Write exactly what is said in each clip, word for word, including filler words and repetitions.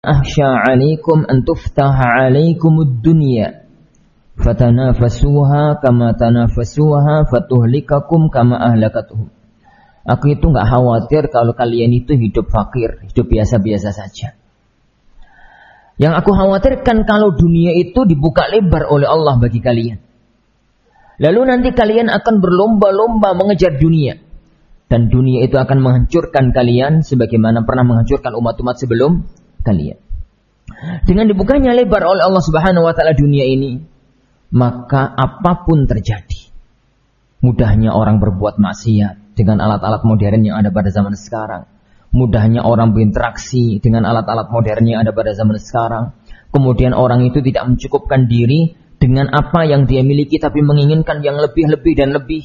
أخشى عليكم أن تفتح عليكم الدنيا فتنافسوها كما تنافسوها فتهلككم كما أهلكتهم. Aku itu gak khawatir kalau kalian itu hidup fakir, hidup biasa-biasa saja. Yang aku khawatirkan kalau dunia itu dibuka lebar oleh Allah bagi kalian. Lalu nanti kalian akan berlomba-lomba mengejar dunia. Dan dunia itu akan menghancurkan kalian sebagaimana pernah menghancurkan umat-umat sebelum kalian. Dengan dibukanya lebar oleh Allah Subhanahu wa taala dunia ini, maka apapun terjadi. Mudahnya orang berbuat maksiat dengan alat-alat modern yang ada pada zaman sekarang. Mudahnya orang berinteraksi dengan alat-alat modern yang ada pada zaman sekarang. Kemudian orang itu tidak mencukupkan diri dengan apa yang dia miliki, tapi menginginkan yang lebih-lebih dan lebih.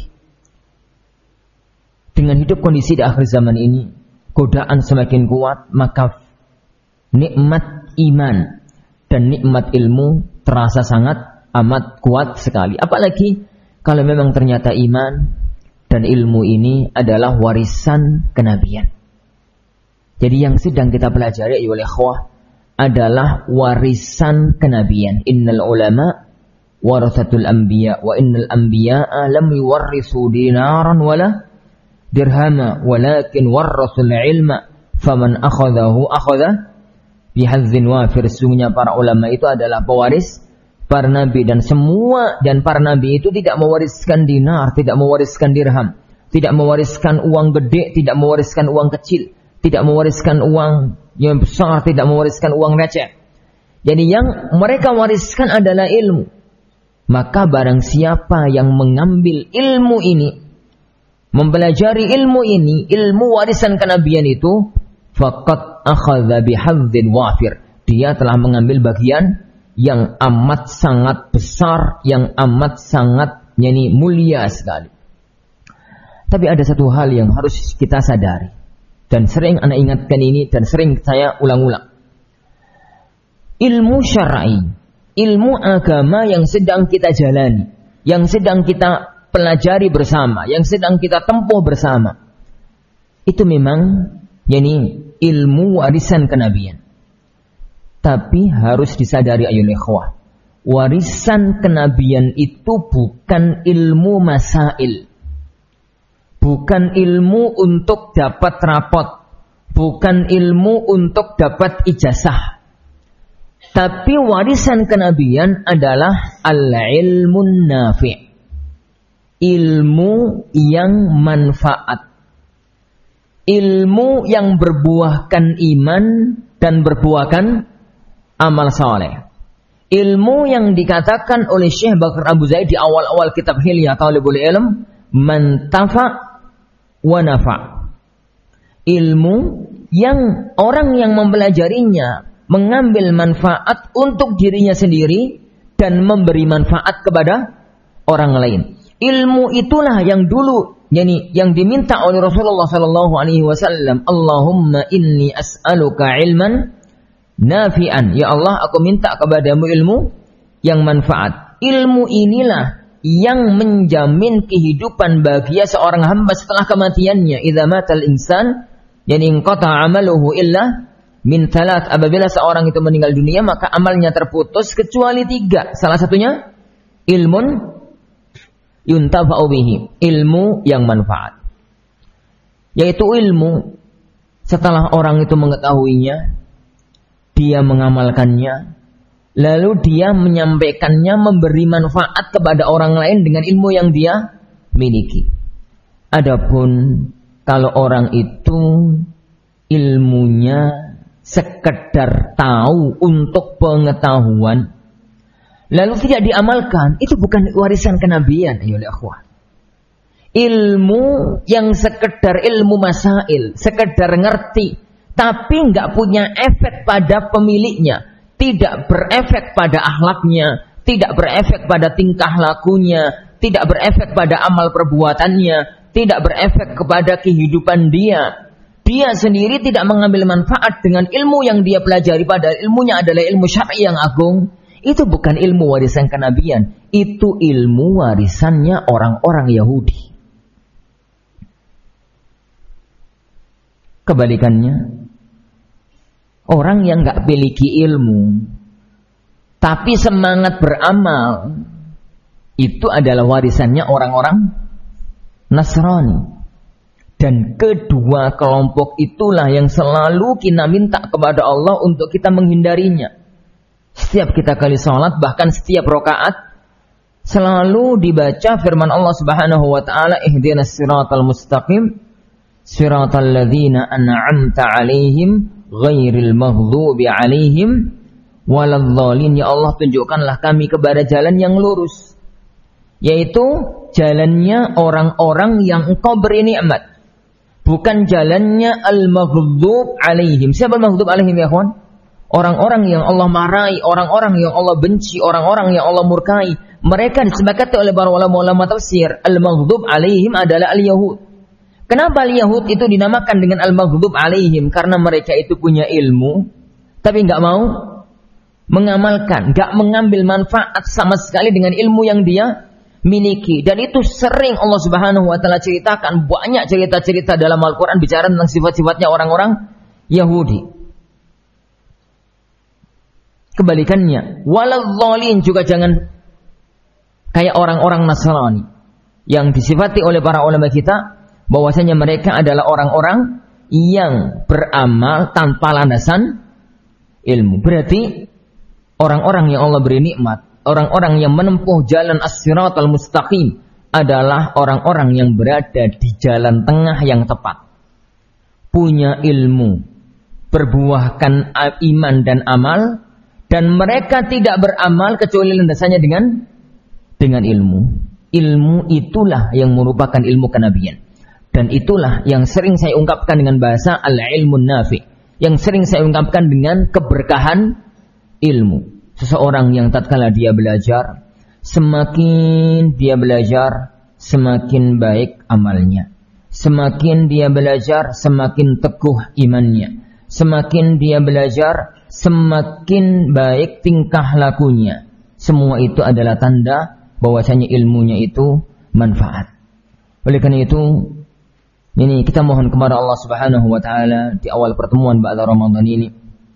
Dengan hidup kondisi di akhir zaman ini, godaan semakin kuat, maka nikmat iman dan nikmat ilmu terasa sangat amat kuat sekali. Apalagi kalau memang ternyata iman dan ilmu ini adalah warisan kenabian. Jadi yang sedang kita pelajari oleh ikhwah adalah warisan kenabian. Innal ulama warathatul anbiya wa innal anbiya'a lam yuwarrisu dinaran wala dirhama walakin warrasul ilma faman akhadahu akhadha bihazzin wafir. Sesungguhnya para ulama itu adalah pewaris para nabi, dan semua dan para nabi itu tidak mewariskan dinar, tidak mewariskan dirham, tidak mewariskan uang gede, tidak mewariskan uang kecil, tidak mewariskan uang yang besar, tidak mewariskan uang receh. Jadi yang mereka wariskan adalah ilmu. Maka barang siapa yang mengambil ilmu ini, mempelajari ilmu ini, ilmu warisan kenabian itu, faqad akhadha bihadzin wafir. Dia telah mengambil bagian yang amat sangat besar, yang amat sangat yani mulia sekali. Tapi ada satu hal yang harus kita sadari, dan sering anak ingatkan ini dan sering saya ulang-ulang. Ilmu syar'i, ilmu agama yang sedang kita jalani, yang sedang kita pelajari bersama, yang sedang kita tempuh bersama, itu memang yani ilmu warisan kenabian. Tapi harus disadari ayyuhal ikhwah, warisan kenabian itu bukan ilmu masail, bukan ilmu untuk dapat rapot, bukan ilmu untuk dapat ijazah. Tapi warisan kenabian adalah al-ilmun nafi', ilmu yang manfaat, ilmu yang berbuahkan iman dan berbuahkan amal saleh. Ilmu yang dikatakan oleh Syekh Bakar Abu Zaid di awal-awal kitab Hilya Talibul Ilm, man tafa' wa nafa'. Ilmu yang orang yang mempelajarinya mengambil manfaat untuk dirinya sendiri dan memberi manfaat kepada orang lain. Ilmu itulah yang dulu yani yang diminta oleh Rasulullah sallallahu alaihi wasallam, Allahumma inni as'aluka ilman nafi'an. Ya Allah, aku minta kepadamu ilmu yang manfaat. Ilmu inilah yang menjamin kehidupan bahagia seorang hamba setelah kematiannya. Idza matal insan yani inqata 'amaluhu illa min thalath. Apabila seorang itu meninggal dunia, maka amalnya terputus kecuali tiga. Salah satunya ilmun yuntafa'u bihi, ilmu yang manfaat. Yaitu ilmu setelah orang itu mengetahuinya, dia mengamalkannya, lalu dia menyampaikannya, memberi manfaat kepada orang lain dengan ilmu yang dia miliki. Adapun kalau orang itu ilmunya sekedar tahu untuk pengetahuan, lalu tidak diamalkan, itu bukan warisan kenabian, ayolah akhwah. Ilmu yang sekedar ilmu masail, sekedar ngerti, tapi nggak punya efek pada pemiliknya, tidak berefek pada akhlaknya, tidak berefek pada tingkah lakunya, tidak berefek pada amal perbuatannya, tidak berefek kepada kehidupan dia. Dia sendiri tidak mengambil manfaat dengan ilmu yang dia pelajari, padahal ilmunya adalah ilmu syar'i yang agung. Itu bukan ilmu warisan kenabian, itu ilmu warisannya orang-orang Yahudi. Kebalikannya, Orang yang nggak memiliki ilmu, tapi semangat beramal, itu adalah warisannya orang-orang Nasrani. Dan kedua kelompok itulah yang selalu kita minta kepada Allah untuk kita menghindarinya. Setiap kita kali sholat, bahkan setiap rakaat, selalu dibaca firman Allah Subhanahu wa taala, ihdinas siratal mustaqim, siratal ladzina an'amta 'alaihim ghairil maghdubi 'alaihim waladhdallin. Ya Allah, tunjukkanlah kami kepada jalan yang lurus, yaitu jalannya orang-orang yang Engkau beri nikmat, bukan jalannya al-maghdub 'alaihim. Siapa al-maghdub 'alaihim ya kawan? Orang-orang yang Allah marahi, orang-orang yang Allah benci, orang-orang yang Allah murkai. Mereka disepakati oleh para ulama-ulama tafsir, al-maghdub 'alaihim adalah al-yahud. Kenapa al-yahud itu dinamakan dengan al-maghdub 'alaihim? Karena mereka itu punya ilmu, tapi nggak mau mengamalkan, nggak mengambil manfaat sama sekali dengan ilmu yang dia miliki. Dan itu sering Allah Subhanahu wa taala ceritakan, banyak cerita-cerita dalam Al-Qur'an bicara tentang sifat-sifatnya orang-orang Yahudi. Kebalikannya, waladhdallin juga jangan kayak orang-orang Nasrani yang disifati oleh para ulama kita bahwasanya mereka adalah orang-orang yang beramal tanpa landasan ilmu. Berarti orang-orang yang Allah beri nikmat, orang-orang yang menempuh jalan as-siratal mustaqim adalah orang-orang yang berada di jalan tengah yang tepat. Punya ilmu, berbuahkan iman dan amal, dan mereka tidak beramal kecuali landasannya dengan dengan ilmu. Ilmu itulah yang merupakan ilmu kenabian. Dan itulah yang sering saya ungkapkan dengan bahasa al-ilmun nafi, yang sering saya ungkapkan dengan keberkahan ilmu. Seseorang yang tatkala dia belajar, semakin dia belajar, semakin baik amalnya. Semakin dia belajar, semakin teguh imannya. Semakin dia belajar, semakin baik tingkah lakunya. Semua itu adalah tanda bahwasanya ilmunya itu manfaat. Oleh karena itu, ini kita mohon kepada Allah Subhanahu wa taala di awal pertemuan ba'da Ramadan ini,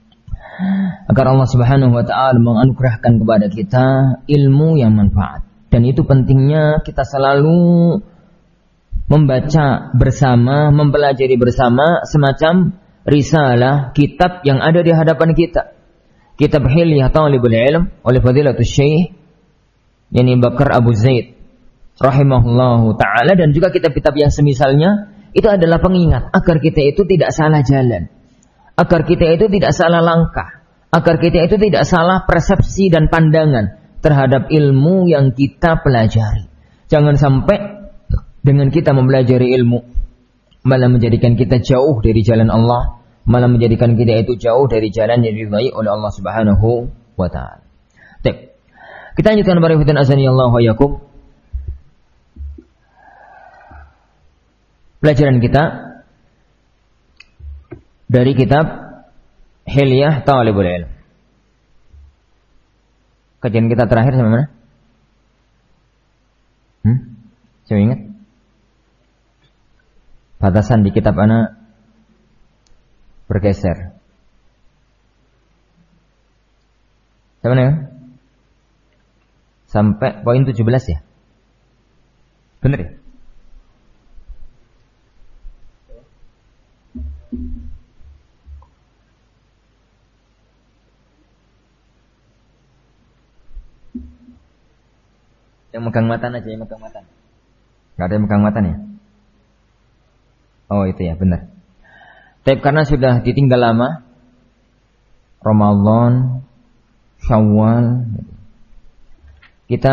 agar Allah Subhanahu wa taala menganugerahkan kepada kita ilmu yang manfaat. Dan itu pentingnya kita selalu membaca bersama, mempelajari bersama semacam risalah, kitab yang ada di hadapan kita. Kitab Hilyah Talibul Ilm oleh Fadilatul Syekh yani Bakar Abu Zaid rahimahullahu taala, dan juga kitab-kitab yang semisalnya. Itu adalah pengingat agar kita itu tidak salah jalan, agar kita itu tidak salah langkah, agar kita itu tidak salah persepsi dan pandangan terhadap ilmu yang kita pelajari. Jangan sampai dengan kita mempelajari ilmu malah menjadikan kita jauh dari jalan Allah, malah menjadikan kita itu jauh dari jalan yang diridhai oleh Allah Subhanahu wa taala. Baik. Kita lanjutkan para ikhwan azani Allah wa yakum. Pelajaran kita dari kitab Hilyah Talibul Ilm. Kajian kita terakhir sampai mana? Hmm? Saya ingat. Batasan di kitab ana bergeser. Sampai mana ya? Sampai poin tujuh belas ya? Benar ya? Yang megang matan aja, yang megang matan. Gak ada yang megang matan ya? Oh itu ya, benar. Tapi karena sudah ditinggal lama, Ramadan, Syawal, kita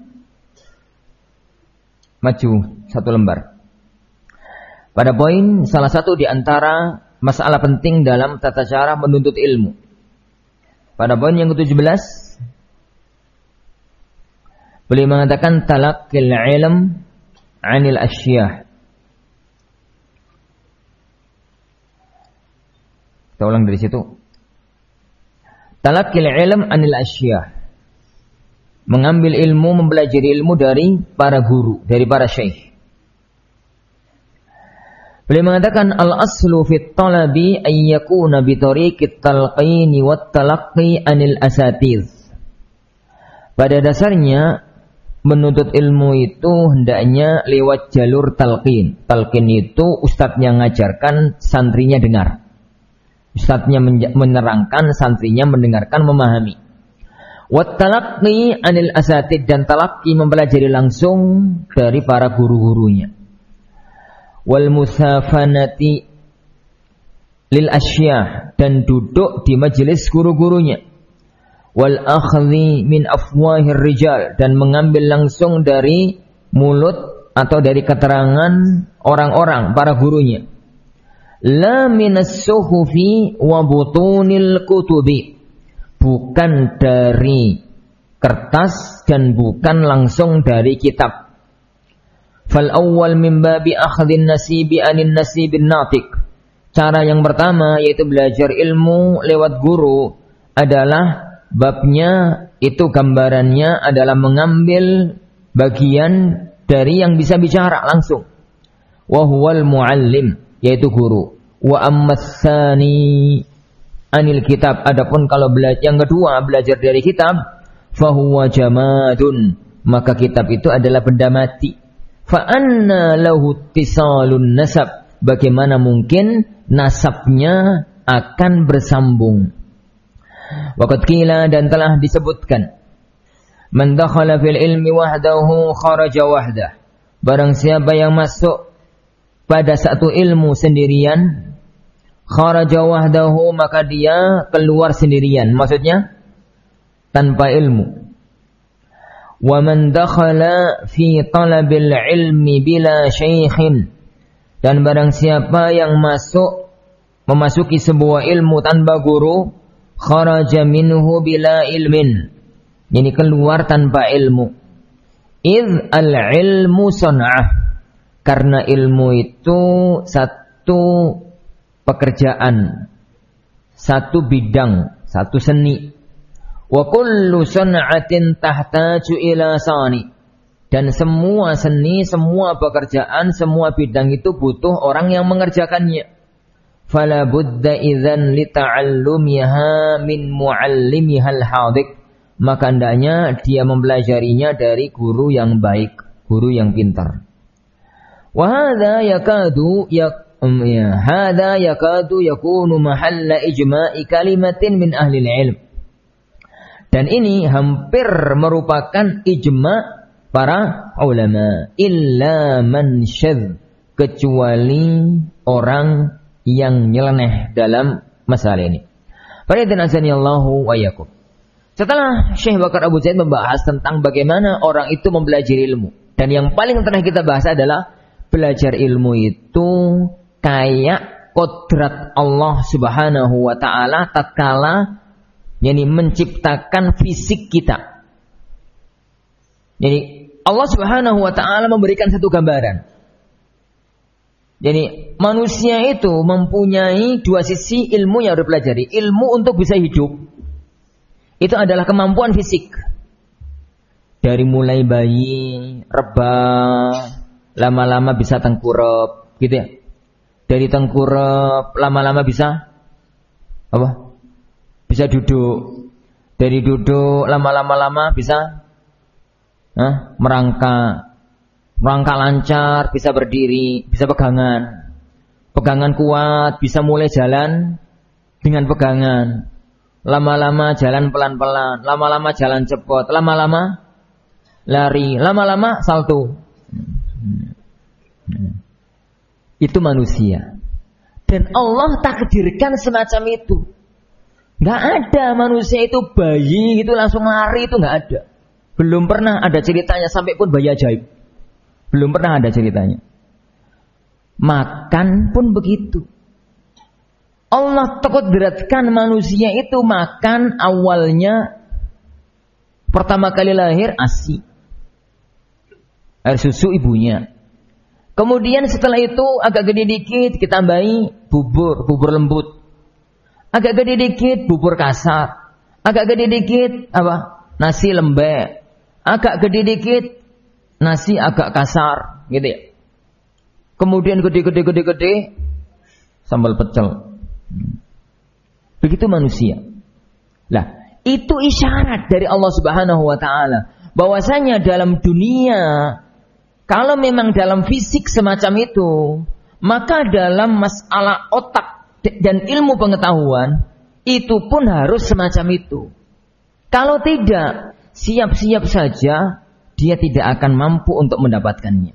maju satu lembar. Pada poin salah satu di antara masalah penting dalam tata cara menuntut ilmu. Pada poin yang ketujuh belas, beliau mengatakan talaqqil ilm 'anil asyiyah. Kita ulang dari situ. Talaqqil ilm 'anil asyiyah. Mengambil ilmu, mempelajari ilmu dari para guru, dari para syekh. Beliau mengatakan al-aslu fit talabi an yakuna bi tariqit talqin wat talaqqi anil asatiz. Pada dasarnya menuntut ilmu itu hendaknya lewat jalur talqin. Talqin itu ustadznya mengajarkan, santrinya dengar. Ustadznya menerangkan, santrinya mendengarkan, memahami. Wat talaqqi anil asatid, dan talaqqi mempelajari langsung dari para guru-gurunya. Wal musafanati lil asyah, dan duduk di majelis guru-gurunya. Wal akhdhi min afwahir rijal, dan mengambil langsung dari mulut atau dari keterangan orang-orang, para gurunya. La minas suhufi wa butunil kutubi, bukan dari kertas dan bukan langsung dari kitab. Fal awwal min babi akhdhin nasibi anin nasibin natik. Cara yang pertama yaitu belajar ilmu lewat guru adalah babnya itu, gambarannya adalah mengambil bagian dari yang bisa bicara langsung. Wa huwal muallim, yaitu guru. Wa ammas tsani anil kitab, adapun kalau belajar yang kedua belajar dari kitab, fa huwa jamadun, maka kitab itu adalah benda mati. Fa anna lahu ittisalun nasab, bagaimana mungkin nasabnya akan bersambung. Waqad qila, dan telah disebutkan, man dakhala fil ilmi wahdahu kharaja wahdah, barang siapa yang masuk pada satu ilmu sendirian, kharaja wahdahu, maka dia keluar sendirian, maksudnya tanpa ilmu. Wa man dakhala fi talabil ilmi bila syaikhin, dan barang siapa yang masuk memasuki sebuah ilmu tanpa guru, kharaja minhu bila ilmin, ini keluar tanpa ilmu. Idh al-ilmu sun'ah, karena ilmu itu satu pekerjaan, satu bidang, satu seni. Wa kullu sun'atin tahtaju ila sani, dan semua seni, semua pekerjaan, semua bidang itu butuh orang yang mengerjakannya. Fala budda idzan li ta'allumiha min muallimihal hadik, maka hendaknya dia mempelajarinya dari guru yang baik, guru yang pintar. Wa hadza yakadu ya um, ya hadza yakadu yakunu mahalla ijma'i kalimatin min ahli ilm, dan ini hampir merupakan ijma' para ulama, illa man syadz, kecuali orang yang nyeleneh dalam masalah ini. Faridan azanillahu wa iyyakum. Setelah Syekh Bakar Abu Zaid membahas tentang bagaimana orang itu mempelajari ilmu, dan yang paling pernah kita bahas adalah belajar ilmu itu kayak kodrat Allah Subhanahu wa taala tatkala yakni menciptakan fisik kita. Jadi Allah Subhanahu wa taala memberikan satu gambaran. Jadi manusia itu mempunyai dua sisi ilmu yang harus dipelajari. Ilmu untuk bisa hidup, itu adalah kemampuan fisik. Dari mulai bayi, rebah, lama-lama bisa tengkurap, gitu ya. Dari tengkurap, lama-lama bisa apa? Bisa duduk. Dari duduk, lama-lama-lama bisa Hah? merangkak. Merangkak lancar, bisa berdiri, bisa pegangan. Pegangan kuat, bisa mulai jalan dengan pegangan. Lama-lama jalan pelan-pelan, lama-lama jalan cepat, lama-lama lari, lama-lama salto. Itu manusia. Dan Allah takdirkan semacam itu. Gak ada manusia itu bayi itu langsung lari, itu gak ada. Belum pernah ada ceritanya, sampai pun bayi ajaib. Belum pernah ada ceritanya. Makan pun begitu. Allah takdirkan manusia itu makan awalnya pertama kali lahir ASI, air susu ibunya. Kemudian setelah itu agak gede dikit kita tambahi bubur, bubur lembut. Agak gede dikit bubur kasar. Agak gede dikit apa? Nasi lembek. Agak gede dikit nasi agak kasar, gitu ya. kemudian gede-gede-gede-gede, sambal pecel. Begitu manusia. Lah, itu isyarat dari Allah Subhanahu wa taala bahwasanya dalam dunia, kalau memang dalam fisik semacam itu, maka dalam masalah otak dan ilmu pengetahuan itu pun harus semacam itu. Kalau tidak, siap-siap saja dia tidak akan mampu untuk mendapatkannya.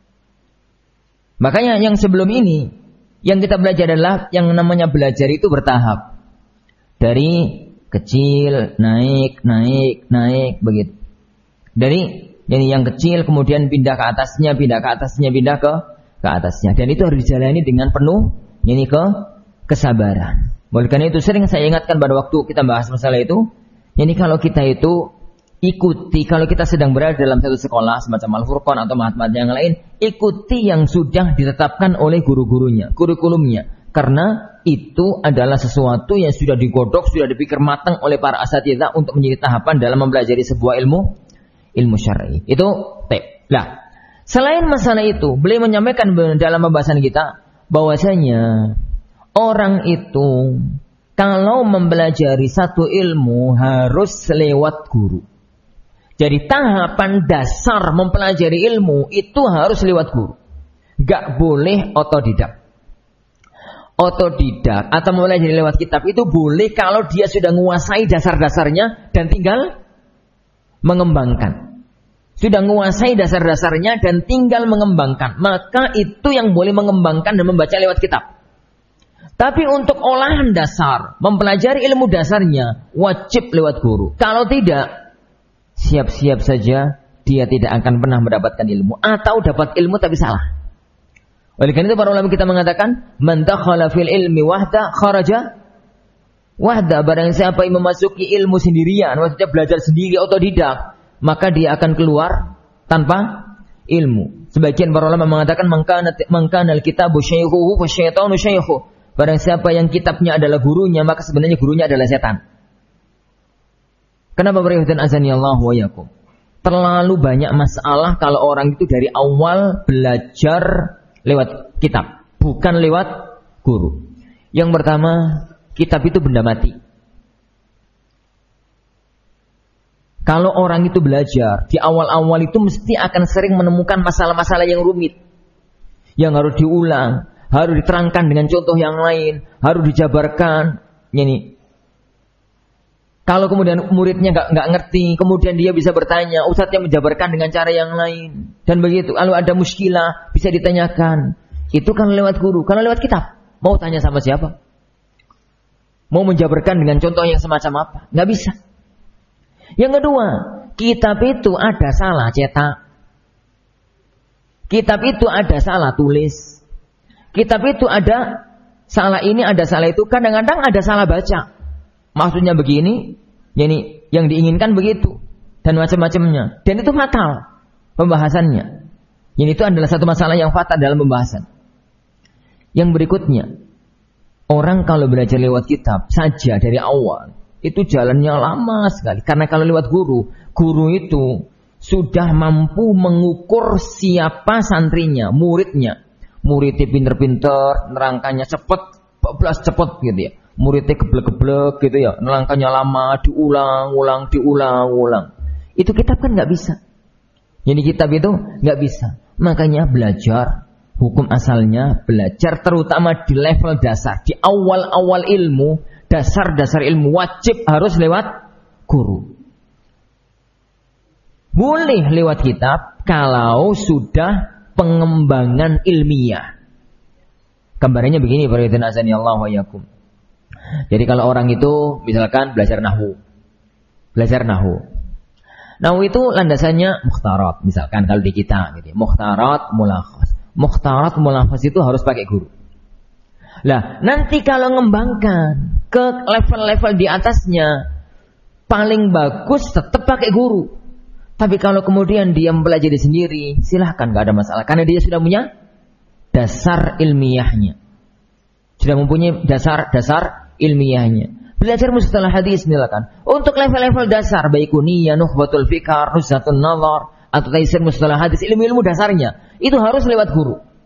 Makanya yang sebelum ini, yang kita belajar adalah yang namanya belajar itu bertahap. Dari kecil, naik, naik, naik, begitu. Dari yani yang kecil kemudian pindah ke atasnya, pindah ke atasnya, pindah ke ke atasnya. Dan itu harus dijalani dengan penuh yani ke kesabaran. Oleh karena itu sering saya ingatkan pada waktu kita bahas masalah itu, yani kalau kita itu ikuti, kalau kita sedang berada dalam satu sekolah semacam Al-Furqan atau mahat-mahat yang lain, ikuti yang sudah ditetapkan oleh guru-gurunya, kurikulumnya. Karena itu adalah sesuatu yang sudah digodok, sudah dipikir matang oleh para asatidzah untuk menjadi tahapan dalam mempelajari sebuah ilmu ilmu syar'i. Itu tip. Nah, selain masalah itu, beliau menyampaikan dalam pembahasan kita bahwasanya orang itu kalau mempelajari satu ilmu harus lewat guru. Jadi tahapan dasar mempelajari ilmu itu harus lewat guru. Gak boleh otodidak. Otodidak atau mempelajari lewat kitab itu boleh kalau dia sudah menguasai dasar-dasarnya dan tinggal mengembangkan. Sudah menguasai dasar-dasarnya dan tinggal mengembangkan. Maka itu yang boleh mengembangkan dan membaca lewat kitab. Tapi untuk olahan dasar, mempelajari ilmu dasarnya, wajib lewat guru. Kalau tidak, siap-siap saja dia tidak akan pernah mendapatkan ilmu. Atau dapat ilmu tapi salah. Oleh karena itu para ulama kita mengatakan, man dakhala fil ilmi wahda kharaja wahda. Barang siapa yang memasuki ilmu sendirian, maksudnya belajar sendiri otodidak, maka dia akan keluar tanpa ilmu. Sebagian para ulama mengatakan mangkana al-kitabu syaykhuhu fa syaitanu syaykhu. Barang siapa yang kitabnya adalah gurunya, maka sebenarnya gurunya adalah setan. Kenapa berikhwan azani Allah wa yakum? Terlalu banyak masalah kalau orang itu dari awal belajar lewat kitab, bukan lewat guru. Yang pertama, kitab itu benda mati. Kalau orang itu belajar, di awal-awal itu mesti akan sering menemukan masalah-masalah yang rumit. Yang harus diulang, harus diterangkan dengan contoh yang lain, harus dijabarkan. Ini. Kalau kemudian muridnya nggak nggak ngerti, kemudian dia bisa bertanya, ustadznya menjabarkan dengan cara yang lain. Dan begitu, kalau ada muskilah, bisa ditanyakan. Itu kan lewat guru. Kalau lewat kitab, mau tanya sama siapa? Mau menjabarkan dengan contoh yang semacam apa? Nggak bisa. Yang kedua, kitab itu ada salah cetak. Kitab itu ada salah tulis. Kitab itu ada salah ini, ada salah itu. Kadang-kadang ada salah baca. Maksudnya begini, yani yang diinginkan begitu. Dan macam-macamnya. Dan itu fatal pembahasannya. Ini itu adalah satu masalah yang fatal dalam pembahasan. Yang berikutnya, orang kalau belajar lewat kitab saja dari awal, itu jalannya lama sekali. Karena kalau lewat guru, guru itu sudah mampu mengukur siapa santrinya, muridnya. Muridnya pinter-pinter, nerangkannya cepet, bablas cepet gitu ya. Muridnya geblek-geblek gitu ya, nerangkannya lama, diulang-ulang, diulang-ulang. Itu kitab kan nggak bisa. Jadi kitab itu nggak bisa. Makanya belajar hukum asalnya, belajar terutama di level dasar, di awal-awal ilmu, dasar-dasar ilmu wajib harus lewat guru. Boleh lewat kitab kalau sudah pengembangan ilmiah. Gambarannya begini, para hadirin azani Allah wa yakum. Jadi kalau orang itu misalkan belajar nahwu. Belajar nahwu. Nahwu itu landasannya mukhtarat, misalkan kalau di kita gitu. Mukhtarat, mulakhas. Mukhtarat, mulakhas itu harus pakai guru. Lah, nanti kalau ngembangkan ke level-level di atasnya, paling bagus tetap pakai guru. Tapi kalau kemudian dia mempelajari sendiri, silahkan, gak ada masalah. Karena dia sudah punya dasar ilmiahnya. Sudah mempunyai dasar-dasar ilmiahnya. Belajar mustalah hadis misalkan. Untuk level-level dasar, Baikuniyah, Nukhbatul Fikar, Nuzhatun Nazar, atau Taisir mustalah hadis, ilmu-ilmu dasarnya, itu harus lewat guru.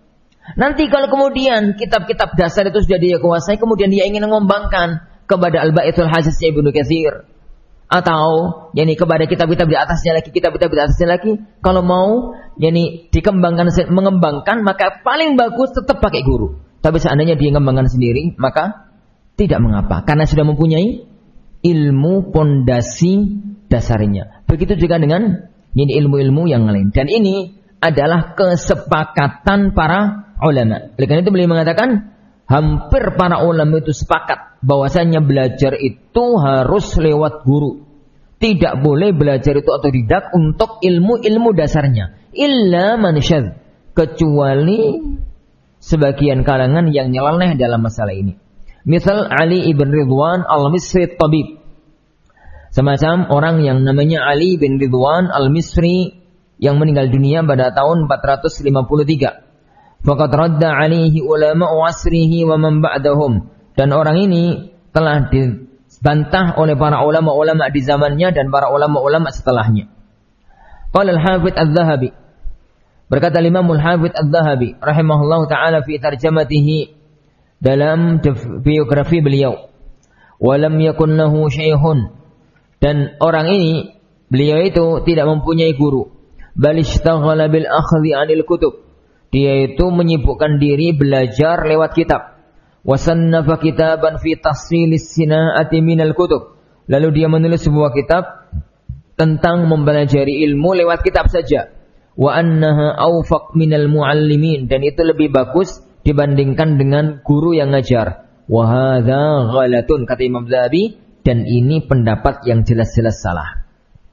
Nanti kalau kemudian kitab-kitab dasar itu sudah dia kuasai, kemudian dia ingin mengembangkan kepada Al-Ba'ithul Hasisnya Ibnu Katsir, atau yakni kepada kitab-kitab di atasnya lagi, kitab-kitab di atasnya lagi, kalau mau yakni dikembangkan, mengembangkan, maka paling bagus tetap pakai guru. Tapi seandainya dia mengembangkan sendiri, maka tidak mengapa, karena sudah mempunyai ilmu pondasi dasarnya. Begitu juga dengan ini ilmu-ilmu yang lain. Dan ini adalah kesepakatan para ulama. Oleh karena itu beliau mengatakan, hampir para ulama itu sepakat bahwasanya belajar itu harus lewat guru. Tidak boleh belajar itu otodidak untuk ilmu-ilmu dasarnya. Illa man syadz, kecuali sebagian kalangan yang nyeleneh dalam masalah ini. Misal Ali ibn Ridwan al-Misri tabib. Semacam orang yang namanya Ali bin Ridwan al-Misri yang meninggal dunia pada tahun empat ratus lima puluh tiga. Faqad radda alaihi ulama asrihi wa man ba'dahum. Dan orang ini telah dibantah oleh para ulama-ulama di zamannya dan para ulama-ulama setelahnya. Qala al-Hafidz Adz-Dzahabi. Berkata Imam al-Hafidz Adz-Dzahabi rahimahullahu taala fi tarjamatihi, dalam biografi beliau, walam yakun lahu syaikhun, dan orang ini, beliau itu tidak mempunyai guru, bal ishtaghala bil akhdhi 'anil kutub, dia itu menyibukkan diri belajar lewat kitab, wasannafa kitaban fi tahsilis sina'ati minal kutub, lalu dia menulis sebuah kitab tentang mempelajari ilmu lewat kitab saja, wa annaha awfaq minal muallimin, dan itu lebih bagus dibandingkan dengan guru yang ngajar. Wa hadza ghalatun, kata Imam Dzahabi, dan ini pendapat yang jelas-jelas salah.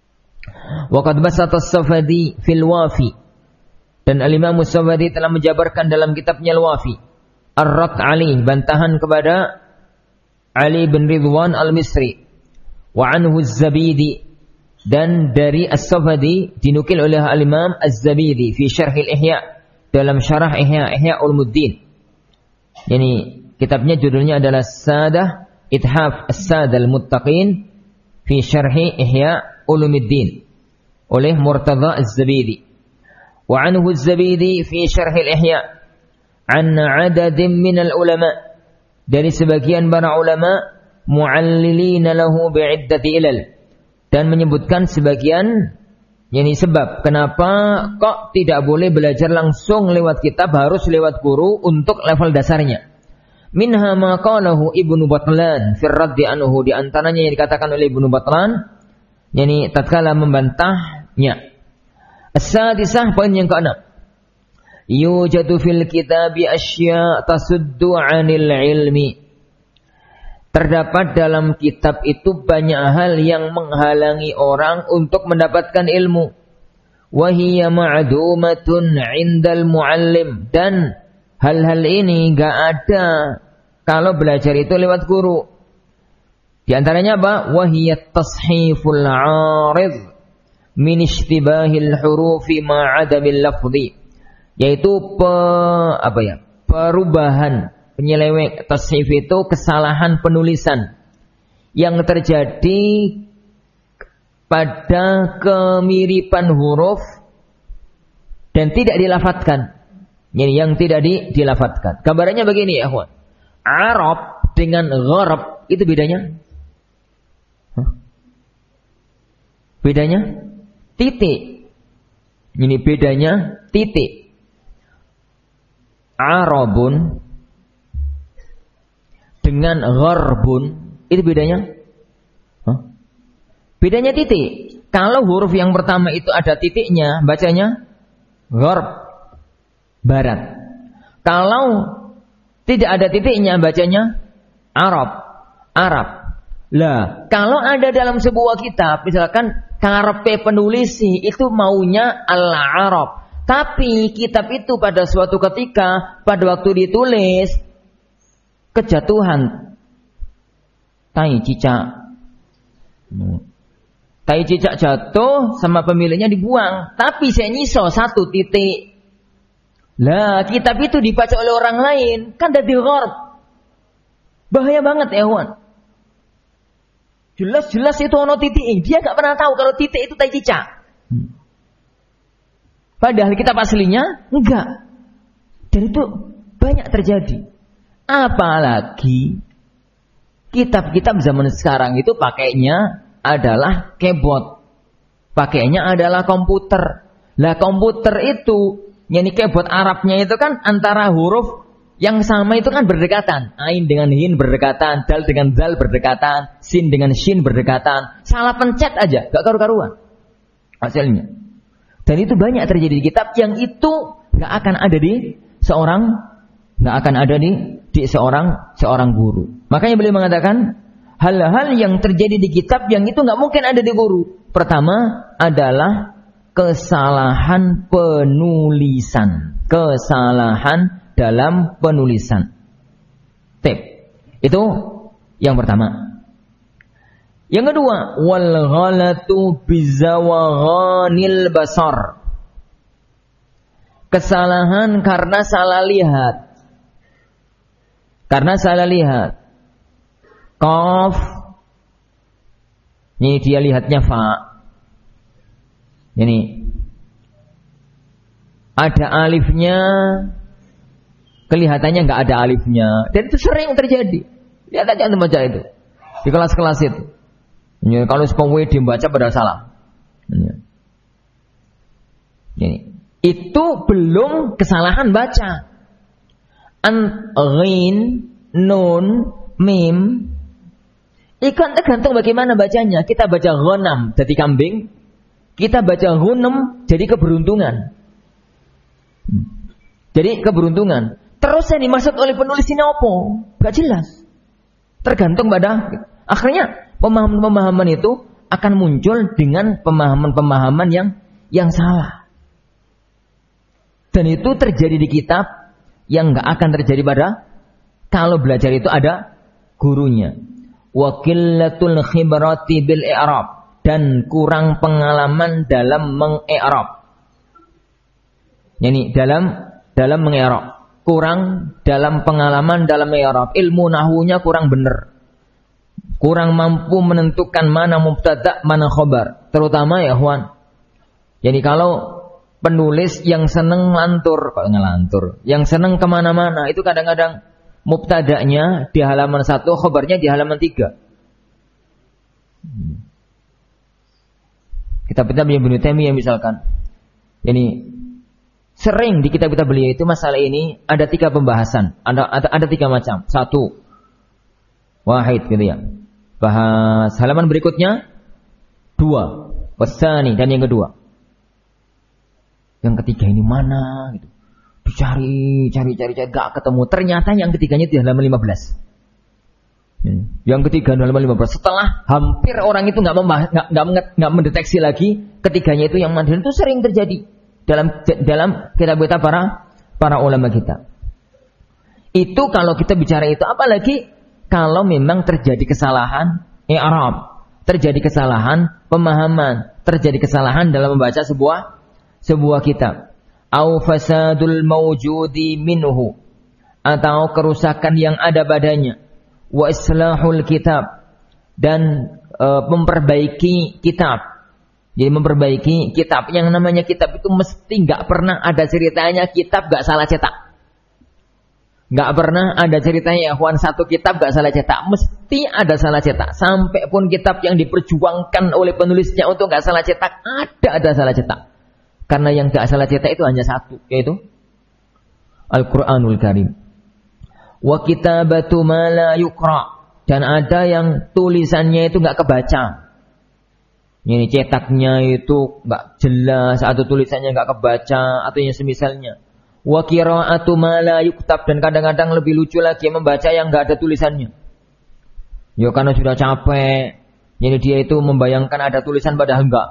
Wa qad basata as-Safadi fil Wafi, dan Al-Imam as-Safadi telah menjabarkan dalam kitabnya Al-Wafi ar-Rad Ali, bantahan kepada Ali bin Ridwan al-Misri. Wa anhu az-Zabidi, dan dari as-Safadi dinukil oleh Al-Imam az-Zabidi fi Syarh al-Ihya, dalam syarah Ihya Ihya Ulumuddin. Yani kitabnya judulnya adalah Sadah Ithaf As-Sadah Al-Muttaqin fi Syarhi Ihya Ulumuddin oleh Murtadha Az-Zabidi. Wa anhu Az-Zabidi fi Syarh al-Ihya an 'adadin min al-ulama, dari sebagian para ulama mu'allilin lahu bi'iddati ilal, dan menyebutkan sebagian yani sebab kenapa kok tidak boleh belajar langsung lewat kitab, harus lewat guru untuk level dasarnya. Minha ma qalahu Ibnu Batlan fi raddi anhu, di antaranya yang dikatakan oleh Ibnu Batlan yani tatkala membantahnya. As-sadisah, poin yang keenam, yujadu fil kitabi asya tasuddu 'anil ilmi, terdapat dalam kitab itu banyak hal yang menghalangi orang untuk mendapatkan ilmu. Wahiyya ma'dumatun 'indal muallim, dan hal-hal ini enggak ada kalau belajar itu lewat guru. Di antaranya apa? Wahiyya tashiful 'arid min ishtibahil hurufi ma'adamil lafzi, yaitu pe, apa ya? perubahan penyeleweng. Tashif itu kesalahan penulisan yang terjadi pada kemiripan huruf dan tidak dilafatkan. Ini yang tidak di, dilafatkan. Kabarnya begini ya, ikhwan. Arab dengan gharab itu bedanya? Huh? Bedanya titik. Ini bedanya titik. Arabun dengan gharbun itu bedanya? Huh? Bedanya titik. Kalau huruf yang pertama itu ada titiknya, bacanya gharb, barat. Kalau tidak ada titiknya, bacanya Arab, Arab. Lah, kalau ada dalam sebuah kitab, misalkan karepe penulis itu maunya al-Arab, tapi kitab itu pada suatu ketika pada waktu ditulis kejatuhan tai cicak. Tai cicak jatuh sama pemiliknya dibuang, tapi saya nyiso satu titik. Lah, kitab itu dibaca oleh orang lain, kan dadi gharb. Bahaya banget ya, Wan. Jelas-jelas itu ono titik, dia enggak pernah tahu kalau titik itu tai cicak. Padahal kitab aslinya enggak. Dan itu banyak terjadi. Apalagi kitab-kitab zaman sekarang itu pakainya adalah keyboard. Pakainya adalah komputer. Lah komputer itu, yakni keyboard Arabnya itu kan antara huruf yang sama itu kan berdekatan. Ain dengan hin berdekatan, dal dengan dal berdekatan, sin dengan shin berdekatan. Salah pencet aja, gak karu-karuan hasilnya. Dan itu banyak terjadi di kitab yang itu gak akan ada di seorang, gak akan ada di, di seorang seorang guru. Makanya beliau mengatakan hal-hal yang terjadi di kitab yang itu gak mungkin ada di guru. Pertama adalah kesalahan penulisan. Kesalahan dalam penulisan. Tip. Itu yang pertama. Yang kedua, wal ghalatu bizawaghanil basar. Kesalahan karena salah lihat. Karena salah lihat. Qaf. Ini dia lihatnya fa. Ini ada alifnya, kelihatannya nggak ada alifnya, dan itu sering terjadi. Lihat aja antum baca itu di kelas-kelas itu. Ini, kalau sekowe dibaca pada salah. Ini. Ini. Itu belum kesalahan baca. An, ghin, nun, mim. Ikan tergantung bagaimana bacanya. Kita baca ghanam jadi kambing, kita baca ghunam jadi keberuntungan. Jadi keberuntungan. Terus yang dimaksud oleh penulis ini apa? Gak jelas. Tergantung pada. Akhirnya pemahaman-pemahaman itu akan muncul dengan pemahaman-pemahaman yang yang salah. Dan itu terjadi di kitab yang gak akan terjadi pada kalau belajar itu ada gurunya. Wa qillatul khibrati bil i'rab, dan kurang pengalaman dalam meng-i'rab. Yani dalam dalam meng-i'rab. Kurang dalam pengalaman dalam i'rab. Ilmu nahwunya kurang benar. Kurang mampu menentukan mana mubtada, mana khobar. Terutama ya ikhwan. Jadi kalau penulis yang seneng ngelantur, kok ngelantur, yang seneng kemana-mana, itu kadang-kadang mubtada'nya di halaman satu, khobarnya di halaman tiga. Kitab-kitab Ibnu Taimiyah misalkan. Ini sering di kitab-kitab beliau itu masalah ini ada tiga pembahasan, ada ada, ada tiga macam. Satu, wahid gitu ya. Bahas halaman berikutnya dua, wasani, dan yang kedua. Yang ketiga ini mana gitu. Dicari, cari, cari, cari, gak ketemu. Ternyata yang ketiganya di halaman lima belas. Yang ketiga di halaman lima belas. Setelah hampir orang itu gak, membahas, gak, gak, gak mendeteksi lagi ketiganya itu yang mana. Dan itu sering terjadi dalam dalam kitab-kitab para para ulama kita. Itu kalau kita bicara itu, apalagi kalau memang terjadi kesalahan i'rab, terjadi kesalahan pemahaman, terjadi kesalahan dalam membaca sebuah sebuah kitab. Au fasadul mawjudi minhu, atau kerusakan yang ada padanya. Wa islahul kitab, dan e, memperbaiki kitab. Jadi memperbaiki kitab. Yang namanya kitab itu mesti gak pernah ada ceritanya kitab gak salah cetak. Gak pernah ada ceritanya ikhwan satu kitab gak salah cetak. Mesti ada salah cetak. Sampai pun kitab yang diperjuangkan oleh penulisnya untuk gak salah cetak, ada ada salah cetak. Karena yang gak salah cetak itu hanya satu, yaitu Al-Quranul Karim. Wa kitabatu ma la yuqra, dan ada yang tulisannya itu gak kebaca. Ini cetaknya itu gak jelas, atau tulisannya gak kebaca, atau yang semisalnya. Wa qira'atu ma la yuktab, dan kadang-kadang lebih lucu lagi membaca yang gak ada tulisannya. Ya karena sudah capek, jadi dia itu membayangkan ada tulisan padahal enggak.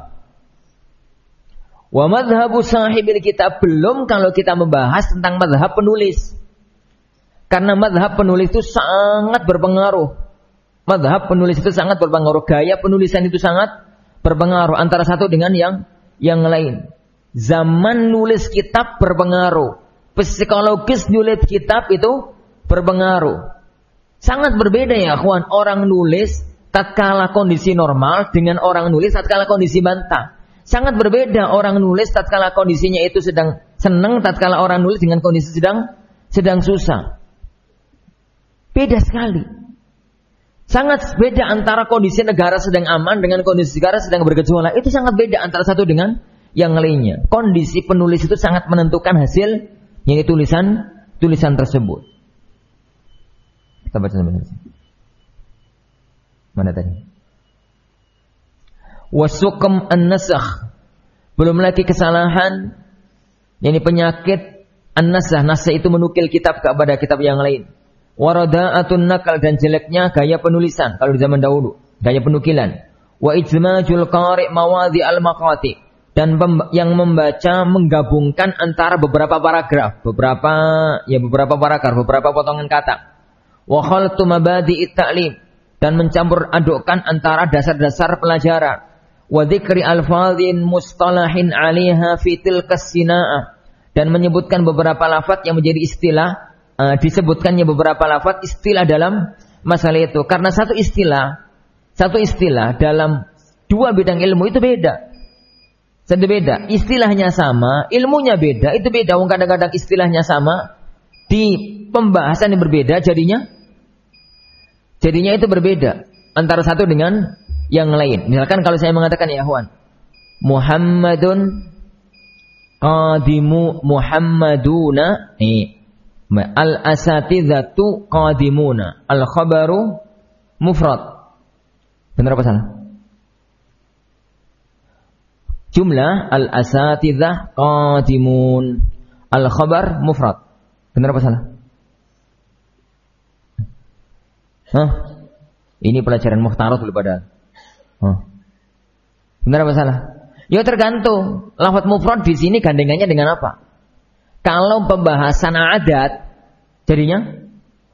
Wa madhabu sahibil kitab, belum kalau kita membahas tentang madhab penulis. Karena madhab penulis itu sangat berpengaruh. Madhab penulis itu sangat berpengaruh. Gaya penulisan itu sangat berpengaruh antara satu dengan yang yang lain. Zaman nulis kitab berpengaruh. Psikologis nulis kitab itu berpengaruh. Sangat berbeda ya kawan. Orang nulis tatkala kondisi normal dengan orang nulis tatkala kondisi bantah. Sangat berbeda orang nulis tatkala kondisinya itu sedang senang tatkala orang nulis dengan kondisi sedang sedang susah. Beda sekali. Sangat beda antara kondisi negara sedang aman dengan kondisi negara sedang bergejolak. Itu sangat beda antara satu dengan yang lainnya. Kondisi penulis itu sangat menentukan hasil yang tulisan tulisan tersebut. Kita baca sampai sini. Mana tadi? Wasuqam an-nasakh. Belum lagi kesalahan, yakni penyakit an-nasakh. Nasakh itu menukil kitab kepada kitab yang lain. Warada'atun nakal, dan jeleknya gaya penulisan kalau di zaman dahulu, gaya penukilan. Wa ijmajul qari' mawadhi al-maqati, dan yang membaca menggabungkan antara beberapa paragraf, beberapa ya beberapa paragraf, beberapa potongan kata. Wa khaltu mabadi'it ta'lim, dan mencampur adukkan antara dasar-dasar pelajaran. Wa dzikri alfadhin mustalahin 'alaiha fi tilkas sina'ah, dan menyebutkan beberapa lafaz yang menjadi istilah, uh, disebutkannya beberapa lafaz istilah dalam masalah itu. Karena satu istilah, satu istilah dalam dua bidang ilmu itu beda. Satu beda, istilahnya sama, ilmunya beda, itu beda. Wong kadang-kadang istilahnya sama, di pembahasan yang berbeda jadinya jadinya itu berbeda antara satu dengan yang lain. Misalkan kalau saya mengatakan, ya ikhwan, Muhammadun qadimu Muhammaduna, eh, al-asatidhatu qadimuna, al-khabaru mufrad. Benar apa salah? Jumlah al-asatidhah qadimun, al-khabar mufrad. Benar apa salah? Hah? Ini pelajaran muhtarat dulu padahal. Oh. Benar apa salah? Ya tergantung. Lafaz mufrad di sini gandengannya dengan apa? Kalau pembahasan adat, jadinya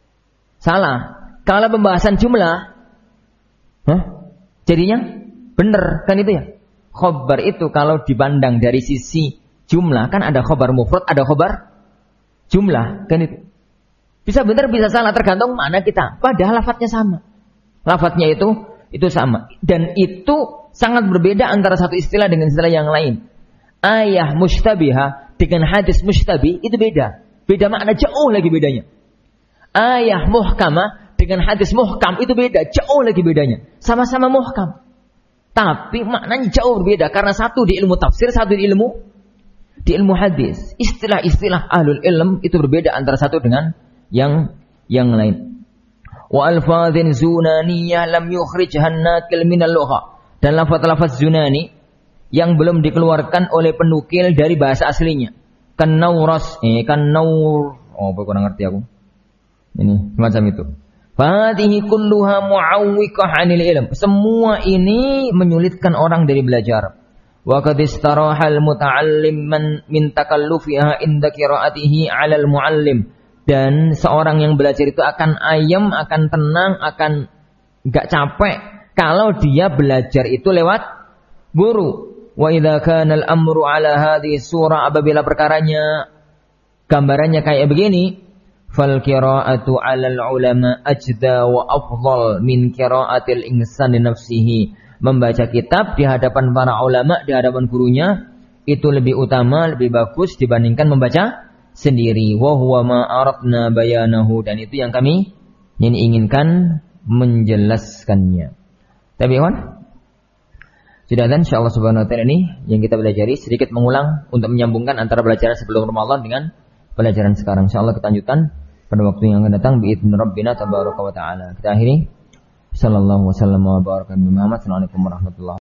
salah. Kalau pembahasan jumlah, huh? Jadinya benar, kan itu ya. Khobar itu kalau dipandang dari sisi jumlah, kan ada khobar mufrad, ada khobar jumlah, kan itu. Bisa benar, bisa salah, tergantung mana kita. Padahal lafaznya sama. Lafaznya itu itu sama, dan itu sangat berbeda antara satu istilah dengan istilah yang lain. Ayah mushtabihah dengan hadis mushtabih itu beda, beda makna, jauh lagi bedanya. Ayah muhkamah dengan hadis muhkam itu beda, jauh lagi bedanya. Sama-sama muhkam, tapi maknanya jauh berbeda, karena satu di ilmu tafsir, satu di ilmu di ilmu hadis. Istilah-istilah ahlul ilm itu berbeda antara satu dengan yang yang lain. Wa alfadhin zunaniyah lam yukhrijhan nakil minal lugha, dan lafaz-lafaz Yunani yang belum dikeluarkan oleh penukil dari bahasa aslinya. Kan nauras, eh kan naur, oh kurang ngerti aku. Ini semacam itu. Fahadihi kulluha mu'awwiqah 'anil ilm. Semua ini menyulitkan orang dari belajar. Wa qad istarahal muta'allim min takallufiha inda qira'atihi 'alal mu'allim. Dan seorang yang belajar itu akan ayem, akan tenang, akan gak capek kalau dia belajar itu lewat guru. Wa idza kana al-amru ala hadhihi surah, apabila perkaranya gambarannya kayak begini, fal qira'atu 'alal ulama ajda wa afdal min qira'atil insani nafsihi. Membaca kitab di hadapan para ulama, di hadapan gurunya, itu lebih utama, lebih bagus dibandingkan membaca sendiri. Wa huwa ma aradna bayanahu, dan itu yang kami yang inginkan menjelaskannya. Tapi kawan, sudah, dan insyaallah subhanahu wa ta'ala ini yang kita pelajari, sedikit mengulang untuk menyambungkan antara pelajaran sebelum Ramadan dengan pelajaran sekarang. Insyaallah kita lanjutkan pada waktu yang akan datang bi'idzni rabbina tabaraka wa ta'ala. Kita akhiri sallallahu wasallam wa baraka Muhammad. Assalamualaikum warahmatullahi wabarakatuh.